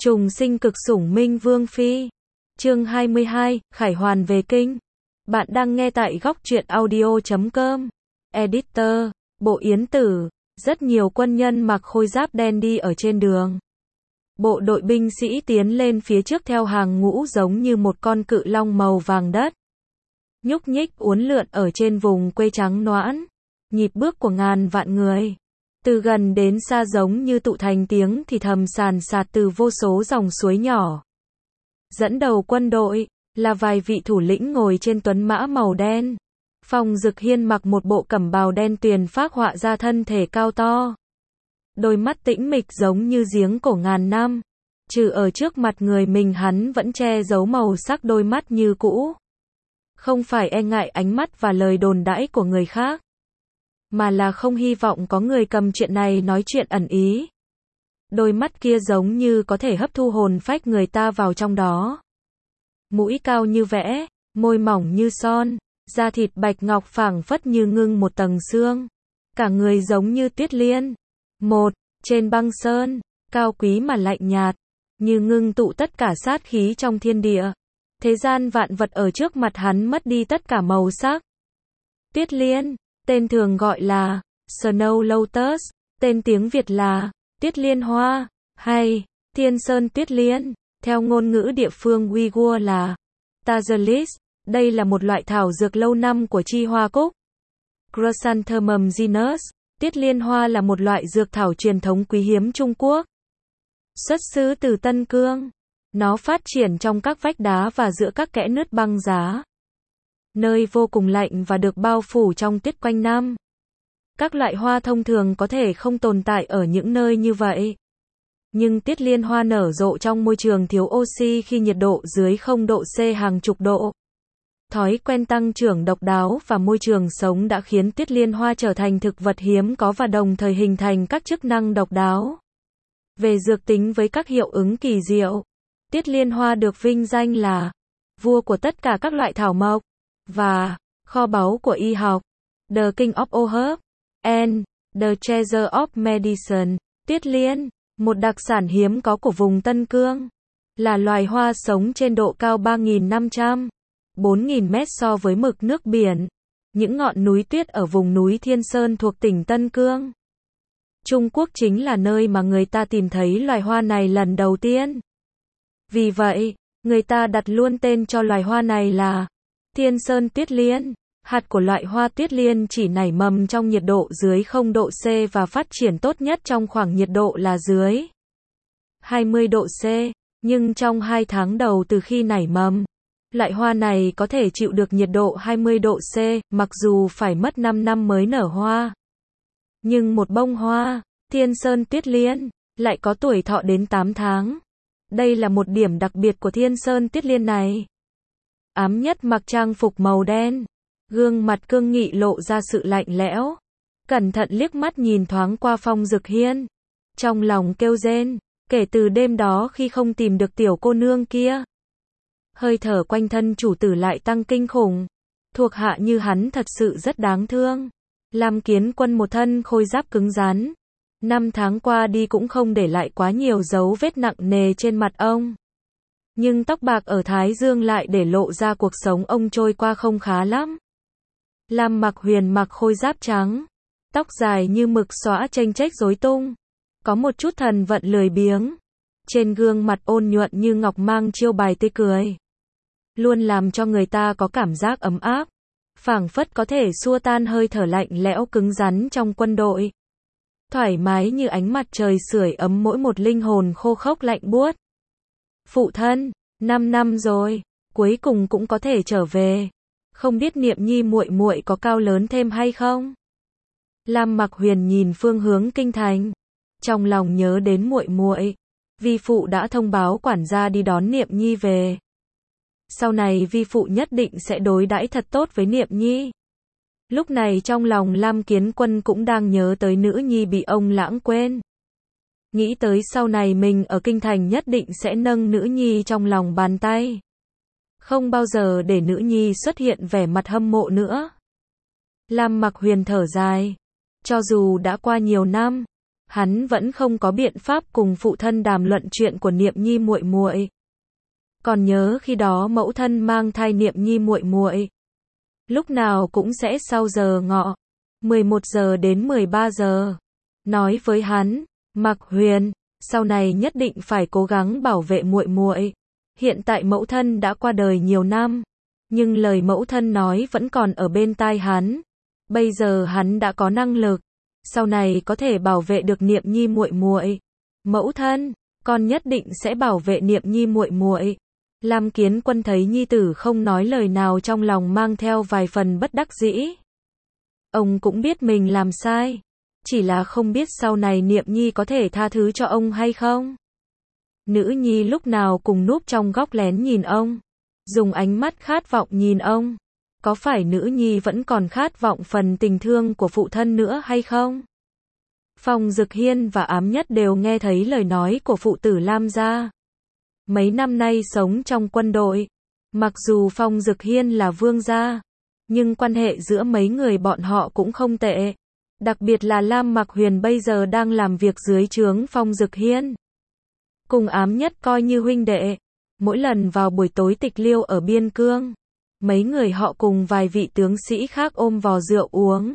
Trùng sinh cực sủng Minh Vương Phi. Chương 22, Khải Hoàn về kinh. Bạn đang nghe tại góc truyện audio.com. Editor, Bộ Yến Tử. Rất nhiều quân nhân mặc khôi giáp đen đi ở trên đường. Bộ đội binh sĩ tiến lên phía trước theo hàng ngũ giống như một con cự long màu vàng đất. Nhúc nhích uốn lượn ở trên vùng quê trắng noãn. Nhịp bước của ngàn vạn người. Từ gần đến xa giống như tụ thành tiếng thì thầm sàn sạt từ vô số dòng suối nhỏ. Dẫn đầu quân đội, là vài vị thủ lĩnh ngồi trên tuấn mã màu đen. Phong Dực Hiên mặc một bộ cẩm bào đen tuyền phác họa ra thân thể cao to. Đôi mắt tĩnh mịch giống như giếng cổ ngàn năm. Trừ ở trước mặt người mình hắn vẫn che giấu màu sắc đôi mắt như cũ. Không phải e ngại ánh mắt và lời đồn đãi của người khác, mà là không hy vọng có người cầm chuyện này nói chuyện ẩn ý. Đôi mắt kia giống như có thể hấp thu hồn phách người ta vào trong đó. Mũi cao như vẽ, môi mỏng như son, da thịt bạch ngọc phảng phất như ngưng một tầng sương. Cả người giống như tuyết liên. Trên băng sơn, cao quý mà lạnh nhạt, như ngưng tụ tất cả sát khí trong thiên địa. Thế gian vạn vật ở trước mặt hắn mất đi tất cả màu sắc. Tuyết liên, tên thường gọi là Snow Lotus, tên tiếng Việt là Tuyết Liên Hoa, hay Thiên Sơn Tuyết Liên, theo ngôn ngữ địa phương Uyghur là Tazalis. Đây là một loại thảo dược lâu năm của chi hoa cúc. Chrysanthemum genus, Tuyết Liên Hoa là một loại dược thảo truyền thống quý hiếm Trung Quốc. Xuất xứ từ Tân Cương. Nó phát triển trong các vách đá và giữa các kẽ nứt băng giá. Nơi vô cùng lạnh và được bao phủ trong tuyết quanh năm. Các loại hoa thông thường có thể không tồn tại ở những nơi như vậy. Nhưng Tuyết Liên Hoa nở rộ trong môi trường thiếu oxy khi nhiệt độ dưới 0 độ C hàng chục độ. Thói quen tăng trưởng độc đáo và môi trường sống đã khiến Tuyết Liên Hoa trở thành thực vật hiếm có và đồng thời hình thành các chức năng độc đáo. Về dược tính với các hiệu ứng kỳ diệu, Tuyết Liên Hoa được vinh danh là vua của tất cả các loại thảo mộc và kho báu của y học, The King of All Herbs and the Treasure of Medicine. Tuyết liên, một đặc sản hiếm có của vùng Tân Cương, là loài hoa sống trên độ cao 3.500, 4.000 mét so với mực nước biển. Những ngọn núi tuyết ở vùng núi Thiên Sơn thuộc tỉnh Tân Cương, Trung Quốc chính là nơi mà người ta tìm thấy loài hoa này lần đầu tiên. Vì vậy, người ta đặt luôn tên cho loài hoa này là Thiên Sơn Tuyết Liên. Hạt của loại hoa tuyết liên chỉ nảy mầm trong nhiệt độ dưới 0 độ C và phát triển tốt nhất trong khoảng nhiệt độ là dưới 20 độ C. Nhưng trong 2 tháng đầu từ khi nảy mầm, loại hoa này có thể chịu được nhiệt độ 20 độ C, mặc dù phải mất 5 năm mới nở hoa. Nhưng một bông hoa, Thiên Sơn Tuyết Liên, lại có tuổi thọ đến 8 tháng. Đây là một điểm đặc biệt của Thiên Sơn Tuyết Liên này. Ám Nhất mặc trang phục màu đen, gương mặt cương nghị lộ ra sự lạnh lẽo. Cẩn thận liếc mắt nhìn thoáng qua Phong Dực Hiên. Trong lòng kêu rên, kể từ đêm đó khi không tìm được tiểu cô nương kia, hơi thở quanh thân chủ tử lại tăng kinh khủng. Thuộc hạ như hắn thật sự rất đáng thương. Lam Kiến Quân một thân khôi giáp cứng rắn. 5 tháng qua đi cũng không để lại quá nhiều dấu vết nặng nề trên mặt ông. Nhưng tóc bạc ở Thái Dương lại để lộ ra cuộc sống ông trôi qua không khá lắm. Lam Mặc Huyền mặc khôi giáp trắng, tóc dài như mực xõa chênh chếch rối tung, có một chút thần vận lười biếng. Trên gương mặt ôn nhuận như ngọc mang chiêu bài tươi cười, luôn làm cho người ta có cảm giác ấm áp, phảng phất có thể xua tan hơi thở lạnh lẽo cứng rắn trong quân đội. Thoải mái như ánh mặt trời sưởi ấm mỗi một linh hồn khô khốc lạnh buốt. Phụ thân, 5 năm rồi, cuối cùng cũng có thể trở về. Không biết Niệm Nhi muội muội có cao lớn thêm hay không? Lam Mặc Huyền nhìn phương hướng kinh thành, trong lòng nhớ đến muội muội. Vi phụ đã thông báo quản gia đi đón Niệm Nhi về. Sau này vi phụ nhất định sẽ đối đãi thật tốt với Niệm Nhi. Lúc này trong lòng Lam Kiến Quân cũng đang nhớ tới nữ nhi bị ông lãng quên. Nghĩ tới sau này mình ở kinh thành nhất định sẽ nâng nữ nhi trong lòng bàn tay. Không bao giờ để nữ nhi xuất hiện vẻ mặt hâm mộ nữa. Lam Mặc Huyền thở dài. Cho dù đã qua nhiều năm, hắn vẫn không có biện pháp cùng phụ thân đàm luận chuyện của Niệm Nhi muội muội. Còn nhớ khi đó mẫu thân mang thai Niệm Nhi muội muội, lúc nào cũng sẽ sau giờ ngọ, 11 giờ đến 13 giờ, nói với hắn, Mạc Huyền, sau này nhất định phải cố gắng bảo vệ muội muội. Hiện tại mẫu thân đã qua đời nhiều năm, nhưng lời mẫu thân nói vẫn còn ở bên tai hắn. Bây giờ hắn đã có năng lực, sau này có thể bảo vệ được Niệm Nhi muội muội. Mẫu thân, con nhất định sẽ bảo vệ Niệm Nhi muội muội. Lam Kiến Quân thấy nhi tử không nói lời nào, trong lòng mang theo vài phần bất đắc dĩ. Ông cũng biết mình làm sai, chỉ là không biết sau này Niệm Nhi có thể tha thứ cho ông hay không. Nữ nhi lúc nào cùng núp trong góc lén nhìn ông, dùng ánh mắt khát vọng nhìn ông. Có phải nữ nhi vẫn còn khát vọng phần tình thương của phụ thân nữa hay không? Phong Dực Hiên và Ám Nhất đều nghe thấy lời nói của phụ tử Lam gia. Mấy năm nay sống trong quân đội, mặc dù Phong Dực Hiên là vương gia, nhưng quan hệ giữa mấy người bọn họ cũng không tệ. Đặc biệt là Lam Mạc Huyền bây giờ đang làm việc dưới trướng Phong Dực Hiên. Cùng Ám Nhất coi như huynh đệ. Mỗi lần vào buổi tối tịch liêu ở biên cương, mấy người họ cùng vài vị tướng sĩ khác ôm vò rượu uống.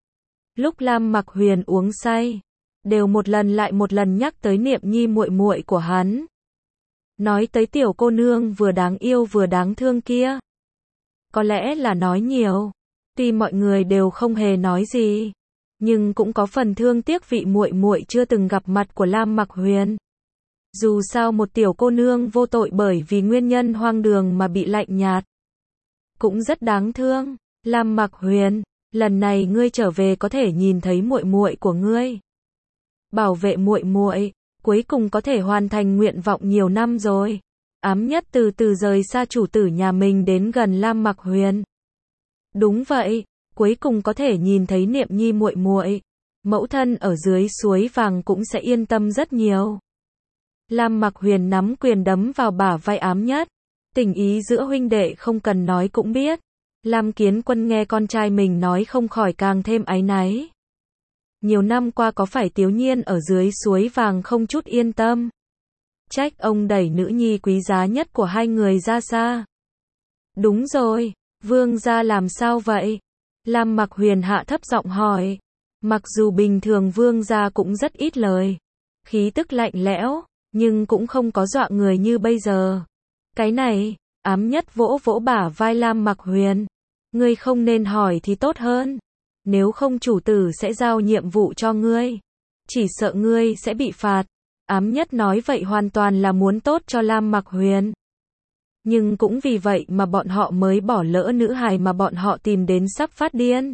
Lúc Lam Mạc Huyền uống say, đều một lần lại một lần nhắc tới Niệm Nhi muội muội của hắn. Nói tới tiểu cô nương vừa đáng yêu vừa đáng thương kia. Có lẽ là nói nhiều, tuy mọi người đều không hề nói gì, nhưng cũng có phần thương tiếc vị muội muội chưa từng gặp mặt của Lam Mạc Huyền. Dù sao một tiểu cô nương vô tội bởi vì nguyên nhân hoang đường mà bị lạnh nhạt, cũng rất đáng thương. Lam Mạc Huyền, lần này ngươi trở về có thể nhìn thấy muội muội của ngươi, bảo vệ muội muội, cuối cùng có thể hoàn thành nguyện vọng nhiều năm rồi. Ám Nhất từ từ rời xa chủ tử nhà mình đến gần Lam Mạc Huyền. Đúng vậy, cuối cùng có thể nhìn thấy Niệm Nhi muội muội, mẫu thân ở dưới suối vàng cũng sẽ yên tâm rất nhiều. Lam Mạc Huyền nắm quyền đấm vào bả vai Ám Nhất. Tình ý giữa huynh đệ không cần nói cũng biết. Lam Kiến Quân nghe con trai mình nói không khỏi càng thêm áy náy. Nhiều năm qua có phải Tiếu Nhiên ở dưới suối vàng không chút yên tâm? Trách ông đẩy nữ nhi quý giá nhất của hai người ra xa. Đúng rồi, vương gia làm sao vậy? Lam Mạc Huyền hạ thấp giọng hỏi. Mặc dù bình thường vương gia cũng rất ít lời, khí tức lạnh lẽo, nhưng cũng không có dọa người như bây giờ. Cái này, Ám Nhất vỗ vỗ bả vai Lam Mạc Huyền. Ngươi không nên hỏi thì tốt hơn. Nếu không chủ tử sẽ giao nhiệm vụ cho ngươi. Chỉ sợ ngươi sẽ bị phạt. Ám Nhất nói vậy hoàn toàn là muốn tốt cho Lam Mạc Huyền. Nhưng cũng vì vậy mà bọn họ mới bỏ lỡ nữ hài mà bọn họ tìm đến sắp phát điên.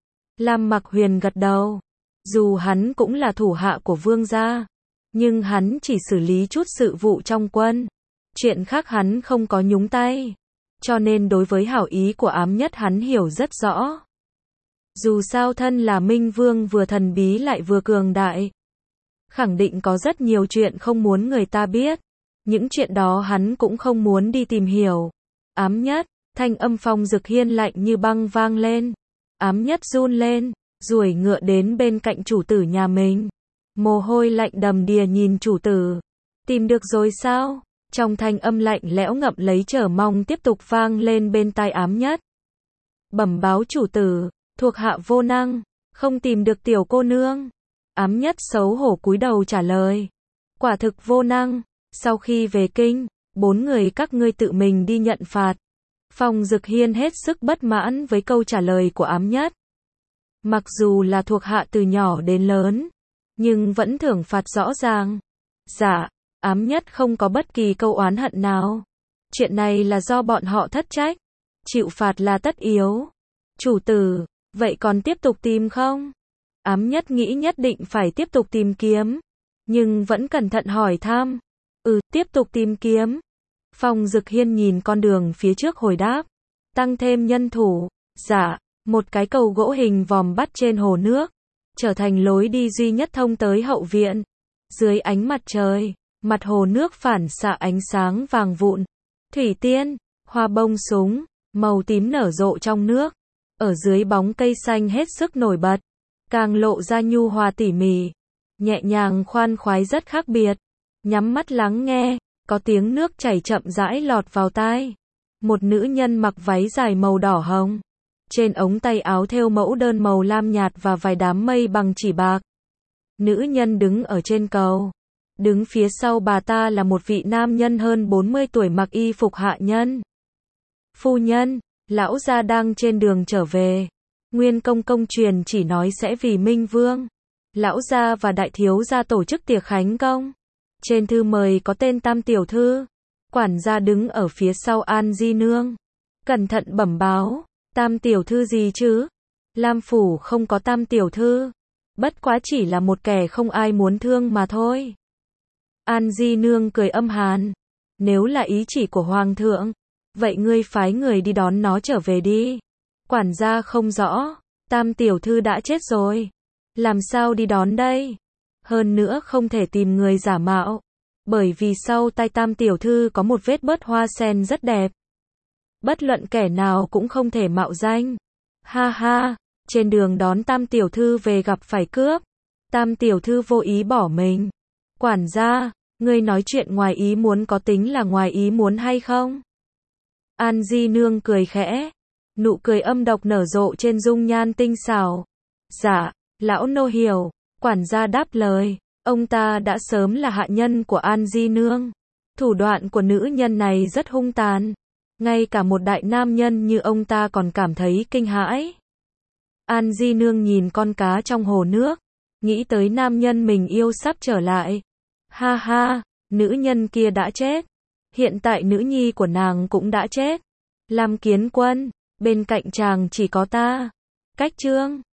Lam Mạc Huyền gật đầu. Dù hắn cũng là thủ hạ của vương gia, nhưng hắn chỉ xử lý chút sự vụ trong quân. Chuyện khác hắn không có nhúng tay. Cho nên đối với hảo ý của Ám Nhất hắn hiểu rất rõ. Dù sao thân là Minh Vương vừa thần bí lại vừa cường đại, khẳng định có rất nhiều chuyện không muốn người ta biết. Những chuyện đó hắn cũng không muốn đi tìm hiểu. Ám Nhất, thanh âm Phong Dực Hiên lạnh như băng vang lên. Ám Nhất run lên, duỗi ngựa đến bên cạnh chủ tử nhà mình. Mồ hôi lạnh đầm đìa nhìn chủ tử. Tìm được rồi sao? Trong thanh âm lạnh lẽo ngậm lấy chờ mong tiếp tục vang lên bên tai Ám Nhất. Bẩm báo chủ tử, thuộc hạ vô năng, không tìm được tiểu cô nương. Ám Nhất xấu hổ cúi đầu trả lời. Quả thực vô năng, sau khi về kinh, 4 người các ngươi tự mình đi nhận phạt. Phong Dực Hiên hết sức bất mãn với câu trả lời của Ám Nhất. Mặc dù là thuộc hạ từ nhỏ đến lớn, nhưng vẫn thưởng phạt rõ ràng. Dạ, Ám Nhất không có bất kỳ câu oán hận nào. Chuyện này là do bọn họ thất trách. Chịu phạt là tất yếu. Chủ tử, vậy còn tiếp tục tìm không? Ám Nhất nghĩ nhất định phải tiếp tục tìm kiếm, nhưng vẫn cẩn thận hỏi thăm. Tiếp tục tìm kiếm. Phong Dực Hiên nhìn con đường phía trước hồi đáp. Tăng thêm nhân thủ. Dạ, một cái cầu gỗ hình vòm bắt trên hồ nước, trở thành lối đi duy nhất thông tới hậu viện. Dưới ánh mặt trời, mặt hồ nước phản xạ ánh sáng vàng vụn. Thủy tiên, hoa bông súng, màu tím nở rộ trong nước. Ở dưới bóng cây xanh hết sức nổi bật, càng lộ ra nhu hòa tỉ mỉ. nhẹ nhàng khoan khoái rất khác biệt. Nhắm mắt lắng nghe, có tiếng nước chảy chậm rãi lọt vào tai. Một nữ nhân mặc váy dài màu đỏ hồng. Trên ống tay áo thêu mẫu đơn màu lam nhạt và vài đám mây bằng chỉ bạc. Nữ nhân đứng ở trên cầu. Đứng phía sau bà ta là một vị nam nhân hơn 40 tuổi mặc y phục hạ nhân. Phu nhân, lão gia đang trên đường trở về. Nguyên công công truyền chỉ nói sẽ vì Minh Vương, lão gia và đại thiếu gia tổ chức tiệc khánh công. Trên thư mời có tên Tam tiểu thư. Quản gia đứng ở phía sau An Di Nương. Cẩn thận bẩm báo, Tam tiểu thư gì chứ? Lam phủ không có Tam tiểu thư. Bất quá chỉ là một kẻ không ai muốn thương mà thôi. An Di Nương cười âm hàn. Nếu là ý chỉ của Hoàng thượng, vậy ngươi phái người đi đón nó trở về đi. Quản gia không rõ, Tam tiểu thư đã chết rồi. Làm sao đi đón đây? Hơn nữa không thể tìm người giả mạo. Bởi vì sau tay Tam tiểu thư có một vết bớt hoa sen rất đẹp. Bất luận kẻ nào cũng không thể mạo danh. Ha ha, trên đường đón Tam tiểu thư về gặp phải cướp. Tam tiểu thư vô ý bỏ mình. Quản gia, ngươi nói chuyện ngoài ý muốn có tính là ngoài ý muốn hay không? An Di Nương cười khẽ. Nụ cười âm độc nở rộ trên dung nhan tinh xảo. Dạ, lão nô hiểu. Quản gia đáp lời. Ông ta đã sớm là hạ nhân của An Di Nương. Thủ đoạn của nữ nhân này rất hung tàn. Ngay cả một đại nam nhân như ông ta còn cảm thấy kinh hãi. An Di Nương nhìn con cá trong hồ nước. Nghĩ tới nam nhân mình yêu sắp trở lại. Ha ha, nữ nhân kia đã chết. Hiện tại nữ nhi của nàng cũng đã chết. Lam Kiến Quân, bên cạnh chàng chỉ có ta. Cách Trương.